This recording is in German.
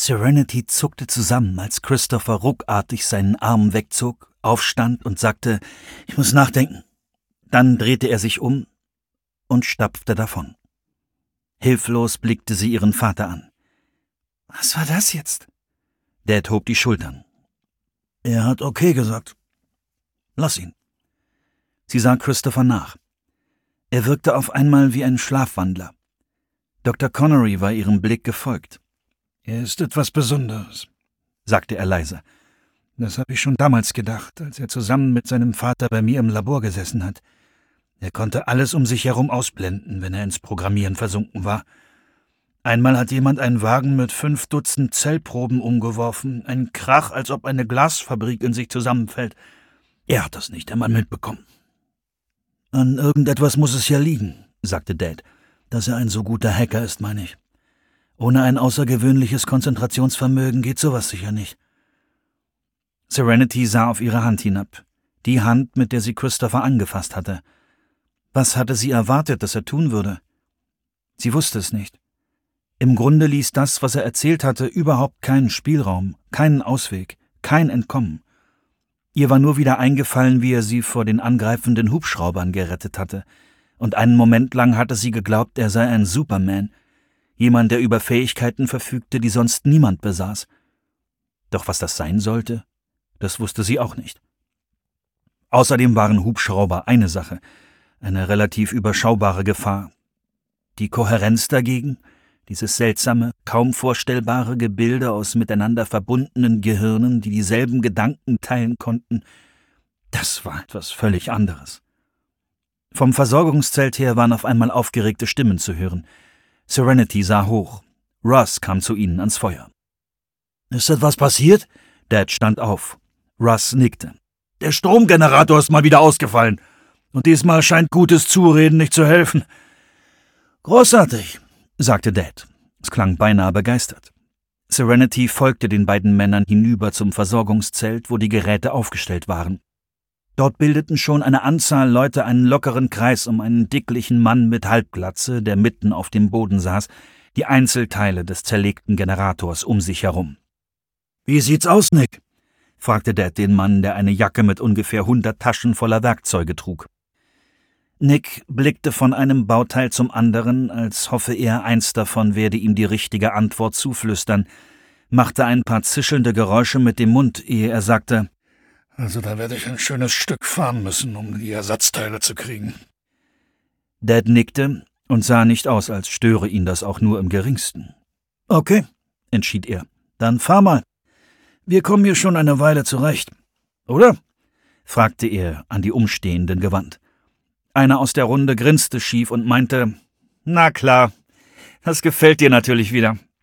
Serenity zuckte zusammen, als Christopher ruckartig seinen Arm wegzog, aufstand und sagte, »Ich muss nachdenken.« Dann drehte er sich um und stapfte davon. Hilflos blickte sie ihren Vater an. »Was war das jetzt?« Dad hob die Schultern. »Er hat okay gesagt. Lass ihn.« Sie sah Christopher nach. Er wirkte auf einmal wie ein Schlafwandler. Dr. Connery war ihrem Blick gefolgt. »Er ist etwas Besonderes«, sagte er leise. »Das habe ich schon damals gedacht, als er zusammen mit seinem Vater bei mir im Labor gesessen hat. Er konnte alles um sich herum ausblenden, wenn er ins Programmieren versunken war. Einmal hat jemand einen Wagen mit 5 Dutzend Zellproben umgeworfen, ein Krach, als ob eine Glasfabrik in sich zusammenfällt. Er hat das nicht einmal mitbekommen.« »An irgendetwas muss es ja liegen«, sagte Dad. »Dass er ein so guter Hacker ist, meine ich. Ohne ein außergewöhnliches Konzentrationsvermögen geht sowas sicher nicht.« Serenity sah auf ihre Hand hinab, die Hand, mit der sie Christopher angefasst hatte. Was hatte sie erwartet, dass er tun würde? Sie wusste es nicht. Im Grunde ließ das, was er erzählt hatte, überhaupt keinen Spielraum, keinen Ausweg, kein Entkommen. Ihr war nur wieder eingefallen, wie er sie vor den angreifenden Hubschraubern gerettet hatte, und einen Moment lang hatte sie geglaubt, er sei ein Superman, jemand, der über Fähigkeiten verfügte, die sonst niemand besaß. Doch was das sein sollte, das wusste sie auch nicht. Außerdem waren Hubschrauber eine Sache, eine relativ überschaubare Gefahr. Die Kohärenz dagegen, dieses seltsame, kaum vorstellbare Gebilde aus miteinander verbundenen Gehirnen, die dieselben Gedanken teilen konnten, das war etwas völlig anderes. Vom Versorgungszelt her waren auf einmal aufgeregte Stimmen zu hören. Serenity sah hoch. Russ kam zu ihnen ans Feuer. »Ist etwas passiert?« Dad stand auf. Russ nickte. »Der Stromgenerator ist mal wieder ausgefallen. Und diesmal scheint gutes Zureden nicht zu helfen.« »Großartig«, sagte Dad. Es klang beinahe begeistert. Serenity folgte den beiden Männern hinüber zum Versorgungszelt, wo die Geräte aufgestellt waren. Dort bildeten schon eine Anzahl Leute einen lockeren Kreis um einen dicklichen Mann mit Halbglatze, der mitten auf dem Boden saß, die Einzelteile des zerlegten Generators um sich herum. »Wie sieht's aus, Nick?« fragte Dad den Mann, der eine Jacke mit ungefähr 100 Taschen voller Werkzeuge trug. Nick blickte von einem Bauteil zum anderen, als hoffe er, eins davon werde ihm die richtige Antwort zuflüstern, machte ein paar zischelnde Geräusche mit dem Mund, ehe er sagte, »Also da werde ich ein schönes Stück fahren müssen, um die Ersatzteile zu kriegen.« Dad nickte und sah nicht aus, als störe ihn das auch nur im geringsten. »Okay«, entschied er, »dann fahr mal. Wir kommen hier schon eine Weile zurecht, oder?« fragte er an die Umstehenden gewandt. Einer aus der Runde grinste schief und meinte, »Na klar, das gefällt dir natürlich wieder.